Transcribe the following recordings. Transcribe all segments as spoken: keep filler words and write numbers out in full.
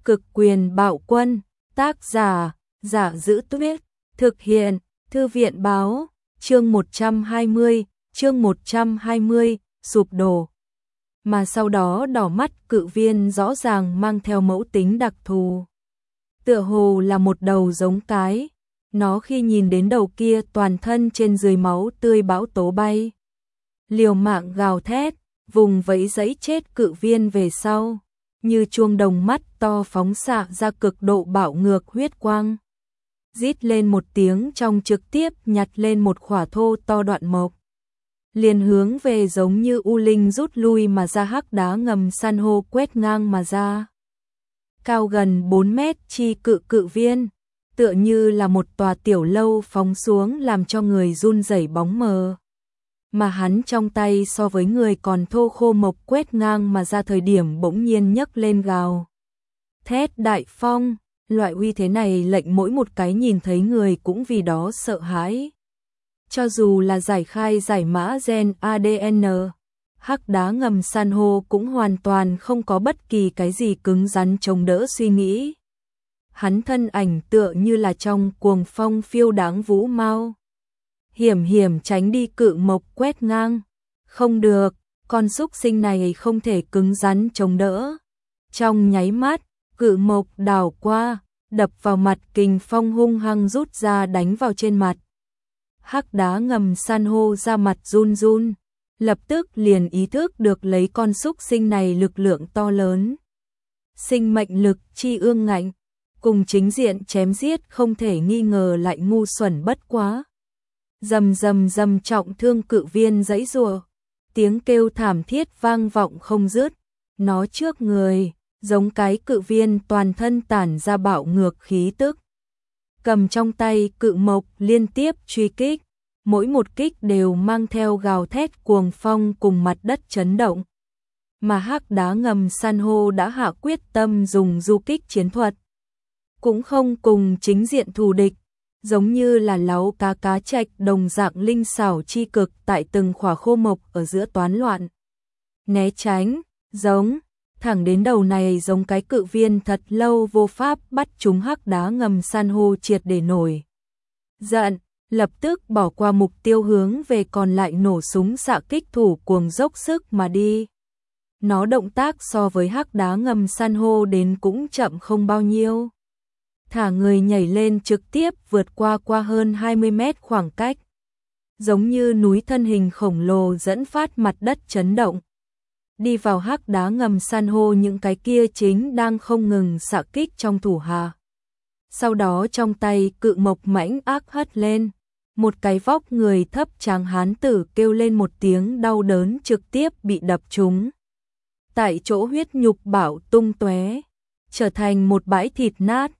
Cực quyền bạo quân, tác giả, Giả Giữ Tuyết, thực hiện, Thư viện báo, chương một trăm hai mươi, chương một trăm hai mươi, sụp đổ. Mà sau đó đỏ mắt cự viên rõ ràng mang theo mẫu tính đặc thù. Tựa hồ là một đầu giống cái, nó khi nhìn đến đầu kia toàn thân trên dưới máu tươi bão tố bay. Liều mạng gào thét, vùng vẫy giãy chết cự viên về sau, như chuông đồng mắt to phóng xạ ra cực độ bạo ngược huyết quang. Rít lên một tiếng trong trực tiếp nhặt lên một khỏa thô to đoạn mộc. Liền hướng về giống như u linh rút lui mà ra hắc đá ngầm san hô quét ngang mà ra. Cao gần bốn mét chi cự cự viên, tựa như là một tòa tiểu lâu phóng xuống làm cho người run rẩy bóng mờ. Mà hắn trong tay so với người còn thô khô mộc quét ngang mà ra thời điểm bỗng nhiên nhấc lên gào. Thét đại phong, loại uy thế này lệnh mỗi một cái nhìn thấy người cũng vì đó sợ hãi. Cho dù là giải khai giải mã gen a đê en, hắc đá ngầm san hô cũng hoàn toàn không có bất kỳ cái gì cứng rắn chống đỡ suy nghĩ. Hắn thân ảnh tựa như là trong cuồng phong phiêu đáng vũ mau. Hiểm hiểm tránh đi cự mộc quét ngang. Không được, con súc sinh này không thể cứng rắn chống đỡ. Trong nháy mắt, cự mộc đảo qua, đập vào mặt kình phong hung hăng rút ra đánh vào trên mặt. Hắc đá ngầm san hô ra mặt run run, lập tức liền ý thức được lấy con súc sinh này lực lượng to lớn. Sinh mệnh lực chi ương ngạnh, cùng chính diện chém giết không thể nghi ngờ lại ngu xuẩn bất quá. Rầm rầm rầm trọng thương cự viên giãy giụa, tiếng kêu thảm thiết vang vọng không dứt. Nó trước người, giống cái cự viên toàn thân tản ra bạo ngược khí tức. Cầm trong tay cự mộc liên tiếp truy kích, mỗi một kích đều mang theo gào thét cuồng phong cùng mặt đất chấn động. Mà hắc đá ngầm san hô đã hạ quyết tâm dùng du kích chiến thuật. Cũng không cùng chính diện thù địch, giống như là láu cá cá trạch đồng dạng linh xảo chi cực tại từng khỏa khô mộc ở giữa toán loạn. Né tránh, giống, thẳng đến đầu này giống cái cự viên thật lâu vô pháp bắt chúng hắc đá ngầm san hô triệt để nổi. Giận, lập tức bỏ qua mục tiêu hướng về còn lại nổ súng xạ kích thủ cuồng dốc sức mà đi. Nó động tác so với hắc đá ngầm san hô đến cũng chậm không bao nhiêu. Thả người nhảy lên trực tiếp vượt qua qua hơn hai mươi mét khoảng cách. Giống như núi thân hình khổng lồ dẫn phát mặt đất chấn động. Đi vào hắc đá ngầm san hô những cái kia chính đang không ngừng xạ kích trong thủ hạ. Sau đó trong tay cự mộc mãnh ác hất lên. Một cái vóc người thấp tráng hán tử kêu lên một tiếng đau đớn trực tiếp bị đập trúng. Tại chỗ huyết nhục bạo tung tóe, trở thành một bãi thịt nát.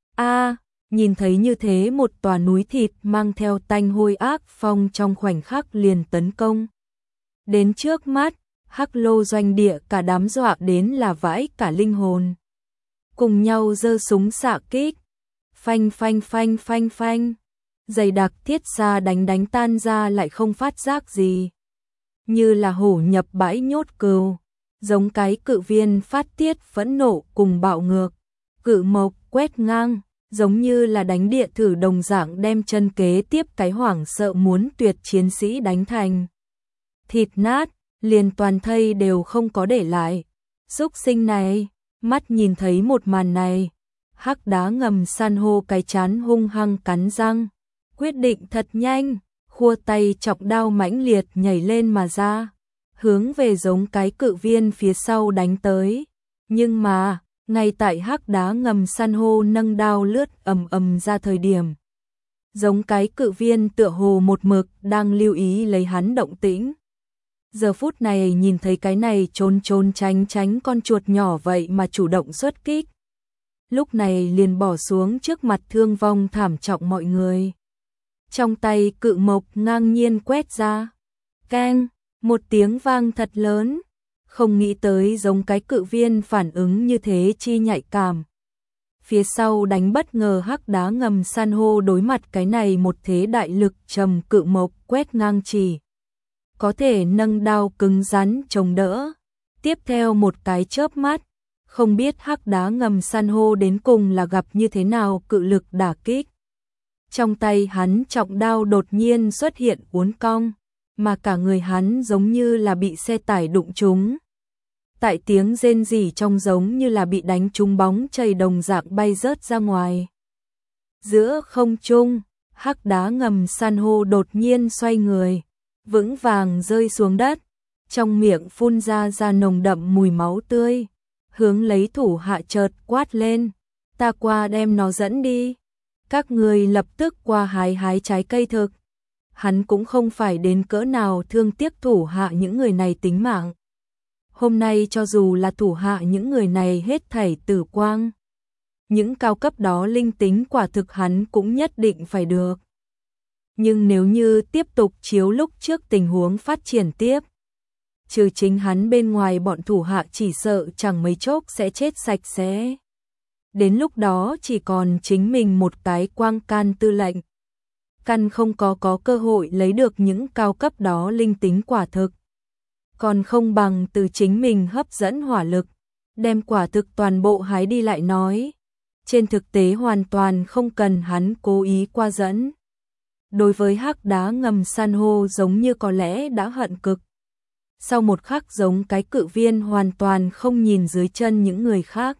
A, nhìn thấy như thế một tòa núi thịt mang theo tanh hôi ác phong trong khoảnh khắc liền tấn công. Đến trước mắt, hắc lô doanh địa cả đám dọa đến là vãi cả linh hồn. Cùng nhau giơ súng xạ kích. Phanh phanh phanh phanh phanh. Dày đặc thiết xa đánh đánh tan ra lại không phát giác gì. Như là hổ nhập bãi nhốt cừu. Giống cái cự viên phát tiết phẫn nộ cùng bạo ngược. Cự mộc quét ngang. Giống như là đánh địa thử đồng dạng đem chân kế tiếp cái hoảng sợ muốn tuyệt chiến sĩ đánh thành. Thịt nát, liền toàn thây đều không có để lại. Súc sinh này, mắt nhìn thấy một màn này. Hắc đá ngầm san hô cái chán hung hăng cắn răng. Quyết định thật nhanh, khua tay chọc đao mãnh liệt nhảy lên mà ra. Hướng về giống cái cự viên phía sau đánh tới. Nhưng mà, ngay tại hắc đá ngầm san hô nâng đao lướt ầm ầm ra thời điểm. Giống cái cự viên tựa hồ một mực đang lưu ý lấy hắn động tĩnh. Giờ phút này nhìn thấy cái này trốn trốn tránh tránh con chuột nhỏ vậy mà chủ động xuất kích. Lúc này liền bỏ xuống trước mặt thương vong thảm trọng mọi người. Trong tay cự mộc ngang nhiên quét ra. Keng, một tiếng vang thật lớn. Không nghĩ tới giống cái cự viên phản ứng như thế chi nhạy cảm. Phía sau đánh bất ngờ hắc đá ngầm san hô đối mặt cái này một thế đại lực trầm cự mộc quét ngang chỉ. Có thể nâng đao cứng rắn chống đỡ. Tiếp theo một cái chớp mắt, Không biết hắc đá ngầm san hô đến cùng là gặp như thế nào cự lực đả kích. Trong tay hắn trọng đao đột nhiên xuất hiện uốn cong, mà cả người hắn giống như là bị xe tải đụng trúng. Tại tiếng rên rỉ trong giống như là bị đánh trúng bóng chày đồng dạng bay rớt ra ngoài. Giữa không trung, hắc đá ngầm san hô đột nhiên xoay người, vững vàng rơi xuống đất, trong miệng phun ra ra nồng đậm mùi máu tươi, hướng lấy thủ hạ chợt quát lên, ta qua đem nó dẫn đi. Các người lập tức qua hái hái trái cây thực. Hắn cũng không phải đến cỡ nào thương tiếc thủ hạ những người này tính mạng. Hôm nay cho dù là thủ hạ những người này hết thảy tử quang, những cao cấp đó linh tính quả thực hắn cũng nhất định phải được. Nhưng nếu như tiếp tục chiếu lúc trước tình huống phát triển tiếp, trừ chính hắn bên ngoài bọn thủ hạ chỉ sợ chẳng mấy chốc sẽ chết sạch sẽ. Đến lúc đó chỉ còn chính mình một cái quang can tư lệnh. Căn không có có cơ hội lấy được những cao cấp đó linh tính quả thực. Còn không bằng từ chính mình hấp dẫn hỏa lực, đem quả thực toàn bộ hái đi lại nói. Trên thực tế hoàn toàn không cần hắn cố ý qua dẫn. Đối với hắc đá ngầm san hô giống như có lẽ đã hận cực. Sau một khắc giống cái cự viên hoàn toàn không nhìn dưới chân những người khác.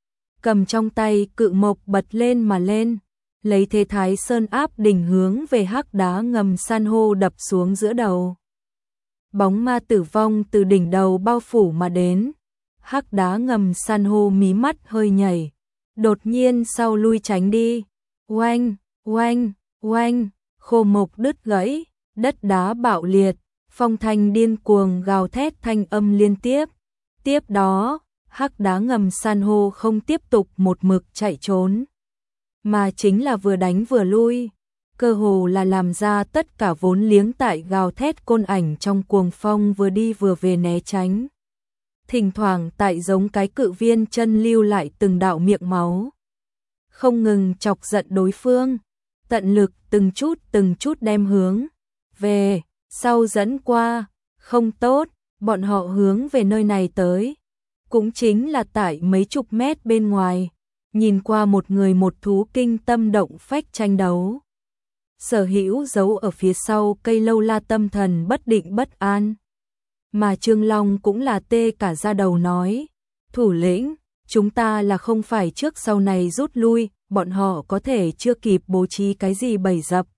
Cầm trong tay cự mộc bật lên mà lên, lấy thế thái sơn áp đỉnh hướng về hắc đá ngầm san hô đập xuống giữa đầu. Bóng ma tử vong từ đỉnh đầu bao phủ mà đến, hắc đá ngầm san hô mí mắt hơi nhảy, đột nhiên sau lui tránh đi. Oanh, oanh, oanh, khô mộc đứt gãy, đất đá bạo liệt, phong thanh điên cuồng gào thét thanh âm liên tiếp. Tiếp đó, hắc đá ngầm san hô không tiếp tục một mực chạy trốn, mà chính là vừa đánh vừa lui, cơ hồ là làm ra tất cả vốn liếng tại gào thét côn ảnh trong cuồng phong vừa đi vừa về né tránh. Thỉnh thoảng tại giống cái cự viên chân lưu lại từng đạo miệng máu, không ngừng chọc giận đối phương, tận lực từng chút từng chút đem hướng về sau dẫn qua. Không tốt, bọn họ hướng về nơi này tới, cũng chính là tại mấy chục mét bên ngoài, nhìn qua một người một thú kinh tâm động phách tranh đấu. Sở Hữu giấu ở phía sau cây lâu la tâm thần bất định bất an. Mà Trương Long cũng là tê cả da đầu nói, thủ lĩnh, chúng ta là không phải trước sau này rút lui, bọn họ có thể chưa kịp bố trí cái gì bày dập.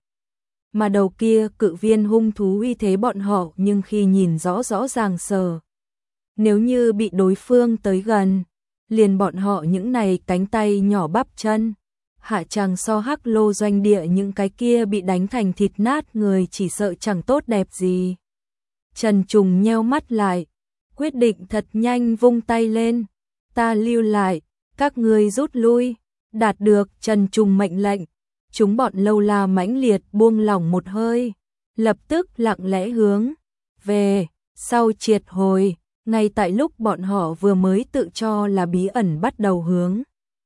Mà đầu kia cự viên hung thú uy thế bọn họ nhưng khi nhìn rõ rõ ràng sờ. Nếu như bị đối phương tới gần, liền bọn họ những này cánh tay nhỏ bắp chân, hạ chàng so hắc lô doanh địa những cái kia bị đánh thành thịt nát người chỉ sợ chẳng tốt đẹp gì. Trần Trùng nheo mắt lại, quyết định thật nhanh vung tay lên, ta lưu lại, các ngươi rút lui. Đạt được Trần Trùng mệnh lệnh, chúng bọn lâu la mãnh liệt buông lỏng một hơi, lập tức lặng lẽ hướng về sau triệt hồi. Ngay tại lúc bọn họ vừa mới tự cho là bí ẩn bắt đầu hướng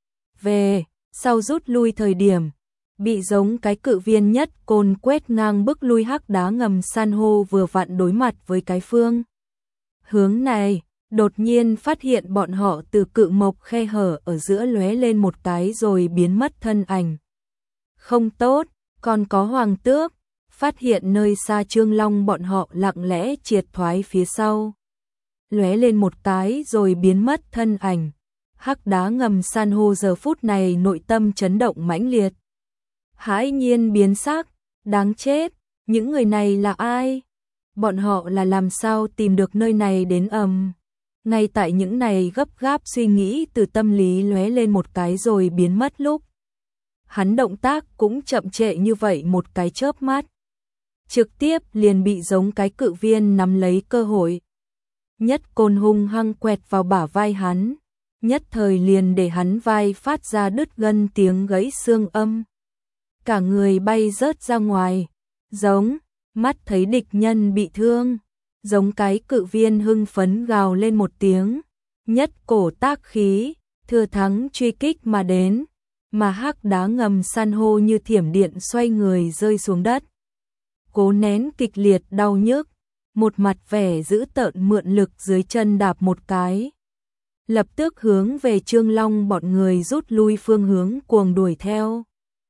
về sau rút lui thời điểm, bị giống cái cự viên nhất côn quét ngang bức lui hắc đá ngầm san hô vừa vặn đối mặt với cái phương hướng này, đột nhiên phát hiện bọn họ từ cự mộc khe hở ở giữa lóe lên một cái rồi biến mất thân ảnh. Không tốt, còn có Hoàng Tước, phát hiện nơi xa Trương Long bọn họ lặng lẽ triệt thoái phía sau. Lóe lên một cái rồi biến mất thân ảnh. Hắc đá ngầm san hô giờ phút này nội tâm chấn động mãnh liệt. Hãi nhiên biến sắc, đáng chết, những người này là ai? Bọn họ là làm sao tìm được nơi này đến ầm? Ngay tại những này gấp gáp suy nghĩ từ tâm lý lóe lên một cái rồi biến mất lúc. Hắn động tác cũng chậm trệ như vậy một cái chớp mắt. Trực tiếp liền bị giống cái cự viên nắm lấy cơ hội. Nhất côn hung hăng quẹt vào bả vai hắn, nhất thời liền để hắn vai phát ra đứt gân tiếng gãy xương âm. Cả người bay rớt ra ngoài, giống, mắt thấy địch nhân bị thương, giống cái cự viên hưng phấn gào lên một tiếng, nhất cổ tác khí, thừa thắng truy kích mà đến, mà hắc đá ngầm san hô như thiểm điện xoay người rơi xuống đất. Cố nén kịch liệt đau nhức, một mặt vẻ dữ tợn mượn lực dưới chân đạp một cái. lập tức hướng về Trương Long bọn người rút lui phương hướng cuồng đuổi theo.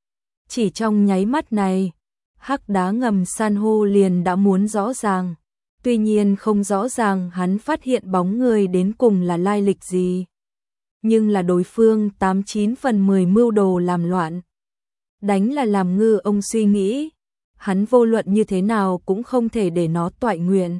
Chỉ trong nháy mắt này, hắc đá ngầm san hô liền đã muốn rõ ràng, tuy nhiên không rõ ràng hắn phát hiện bóng người đến cùng là lai lịch gì. Nhưng là đối phương tám chín phần mười mưu đồ làm loạn. Đánh là làm ngư ông suy nghĩ, hắn vô luận như thế nào cũng không thể để nó toại nguyện.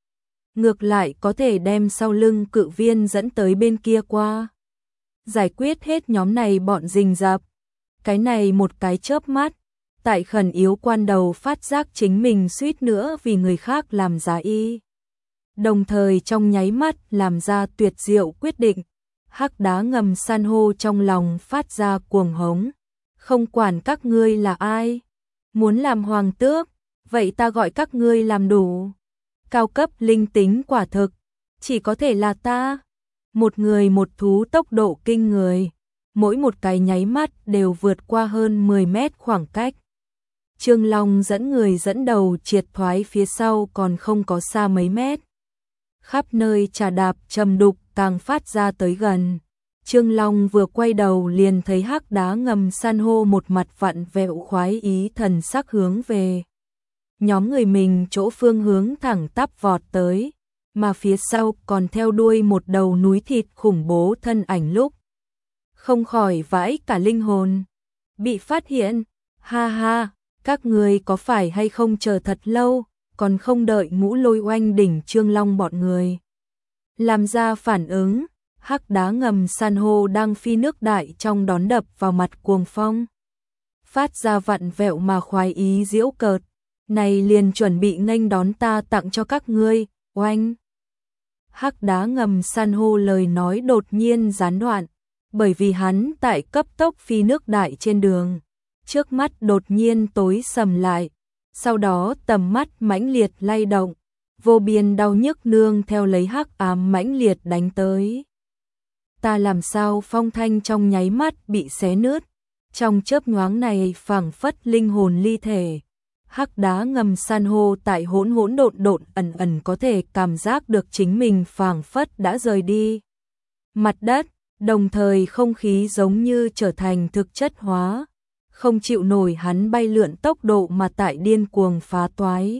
Ngược lại có thể đem sau lưng cự viên dẫn tới bên kia qua. Giải quyết hết nhóm này bọn rình rập. Cái này một cái chớp mắt, tại khẩn yếu quan đầu phát giác chính mình suýt nữa vì người khác làm giá y. Đồng thời trong nháy mắt làm ra tuyệt diệu quyết định, hắc đá ngầm san hô trong lòng phát ra cuồng hống. Không quản các ngươi là ai, muốn làm hoàng tước, vậy ta gọi các ngươi làm đủ. Cao cấp linh tính quả thực, chỉ có thể là ta. Một người một thú tốc độ kinh người, mỗi một cái nháy mắt đều vượt qua hơn mười mét khoảng cách. Trương Long dẫn người dẫn đầu triệt thoái phía sau còn không có xa mấy mét. Khắp nơi trà đạp trầm đục càng phát ra tới gần. Trương Long vừa quay đầu liền thấy hắc đá ngầm san hô một mặt vặn vẹo khoái ý thần sắc hướng về. Nhóm người mình chỗ phương hướng thẳng tắp vọt tới, mà phía sau còn theo đuôi một đầu núi thịt khủng bố thân ảnh lúc. Không khỏi vãi cả linh hồn. Bị phát hiện, ha ha, các người có phải hay không chờ thật lâu, còn không đợi ngũ lôi oanh đỉnh Trương Long bọn người. Làm ra phản ứng, hắc đá ngầm san hô đang phi nước đại trong đón đập vào mặt cuồng phong. Phát ra vặn vẹo mà khoái ý giễu cợt, này liền chuẩn bị nghênh đón ta tặng cho các ngươi, oanh. Hắc đá ngầm san hô lời nói đột nhiên gián đoạn, bởi vì hắn tại cấp tốc phi nước đại trên đường, trước mắt đột nhiên tối sầm lại, sau đó tầm mắt mãnh liệt lay động, vô biên đau nhức nương theo lấy hắc ám mãnh liệt đánh tới. Ta làm sao phong thanh trong nháy mắt bị xé nứt, trong chớp nhoáng này phảng phất linh hồn ly thể. Hắc đá ngầm san hô tại hỗn hỗn độn độn ẩn ẩn có thể cảm giác được chính mình phảng phất đã rời đi mặt đất, đồng thời không khí giống như trở thành thực chất hóa, không chịu nổi hắn bay lượn tốc độ mà tại điên cuồng phá toái.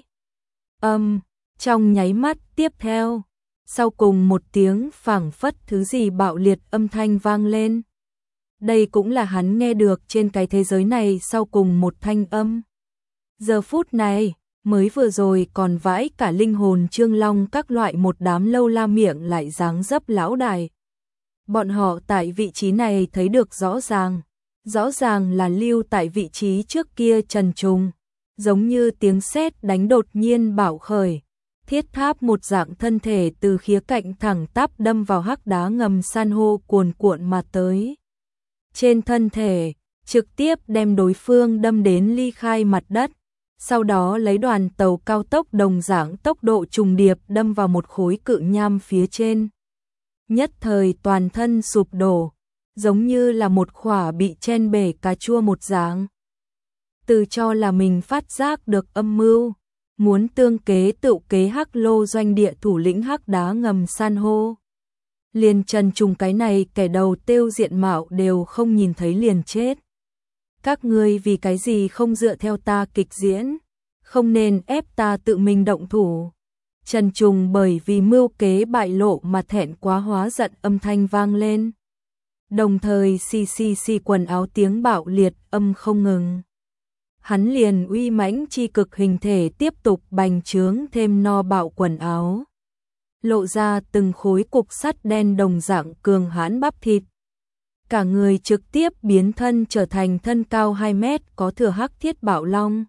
Âm, trong nháy mắt tiếp theo, sau cùng một tiếng phảng phất thứ gì bạo liệt âm thanh vang lên. Đây cũng là hắn nghe được trên cái thế giới này sau cùng một thanh âm. Giờ phút này, mới vừa rồi còn vãi cả linh hồn Trương Long các loại một đám lâu la miệng lại dáng dấp lão đài. Bọn họ tại vị trí này thấy được rõ ràng, rõ ràng là lưu tại vị trí trước kia trần trùng, giống như tiếng sét đánh đột nhiên bạo khởi, thiết tháp một dạng thân thể từ khía cạnh thẳng tắp đâm vào hắc đá ngầm san hô cuồn cuộn mà tới. Trên thân thể, trực tiếp đem đối phương đâm đến ly khai mặt đất, sau đó lấy đoàn tàu cao tốc đồng dạng tốc độ trùng điệp đâm vào một khối cự nham phía trên. Nhất thời toàn thân sụp đổ, giống như là một khỏa bị chen bể cà chua một dạng. Từ cho là mình phát giác được âm mưu, muốn tương kế tự kế hắc lô doanh địa thủ lĩnh hắc đá ngầm san hô. Liền trần trùng cái này kẻ đầu tiêu diện mạo đều không nhìn thấy liền chết. Các ngươi vì cái gì không dựa theo ta kịch diễn, không nên ép ta tự mình động thủ. Trần Trùng bởi vì mưu kế bại lộ mà thẹn quá hóa giận âm thanh vang lên. Đồng thời xì xì xì quần áo tiếng bạo liệt âm không ngừng. Hắn liền uy mãnh chi cực hình thể tiếp tục bành trướng thêm no bạo quần áo. Lộ ra từng khối cục sắt đen đồng dạng cường hãn bắp thịt. Cả người trực tiếp biến thân trở thành thân cao hai mét có thừa hắc thiết bạo long.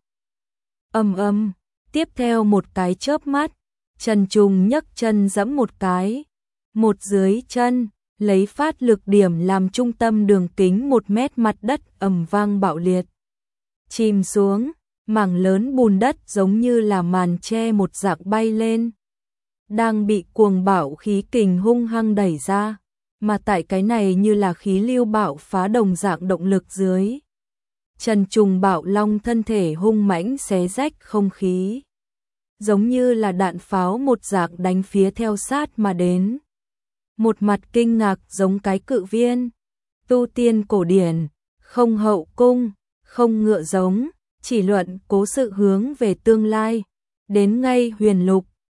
Âm âm, tiếp theo một cái chớp mắt, Trần Trùng nhấc chân giẫm một cái, một dưới chân, lấy phát lực điểm làm trung tâm đường kính một mét mặt đất ầm vang bạo liệt. Chìm xuống, mảng lớn bùn đất giống như là màn che một dạng bay lên. Đang bị cuồng bạo khí kình hung hăng đẩy ra, mà tại cái này như là khí lưu bạo phá đồng dạng động lực dưới. Trần Trùng bạo long thân thể hung mãnh xé rách không khí, giống như là đạn pháo một dạng đánh phía theo sát mà đến. một mặt kinh ngạc giống cái cự viên. Tu tiên cổ điển, không hậu cung, không ngựa giống, chỉ luận cố sự hướng về tương lai. Đến ngay huyền lục,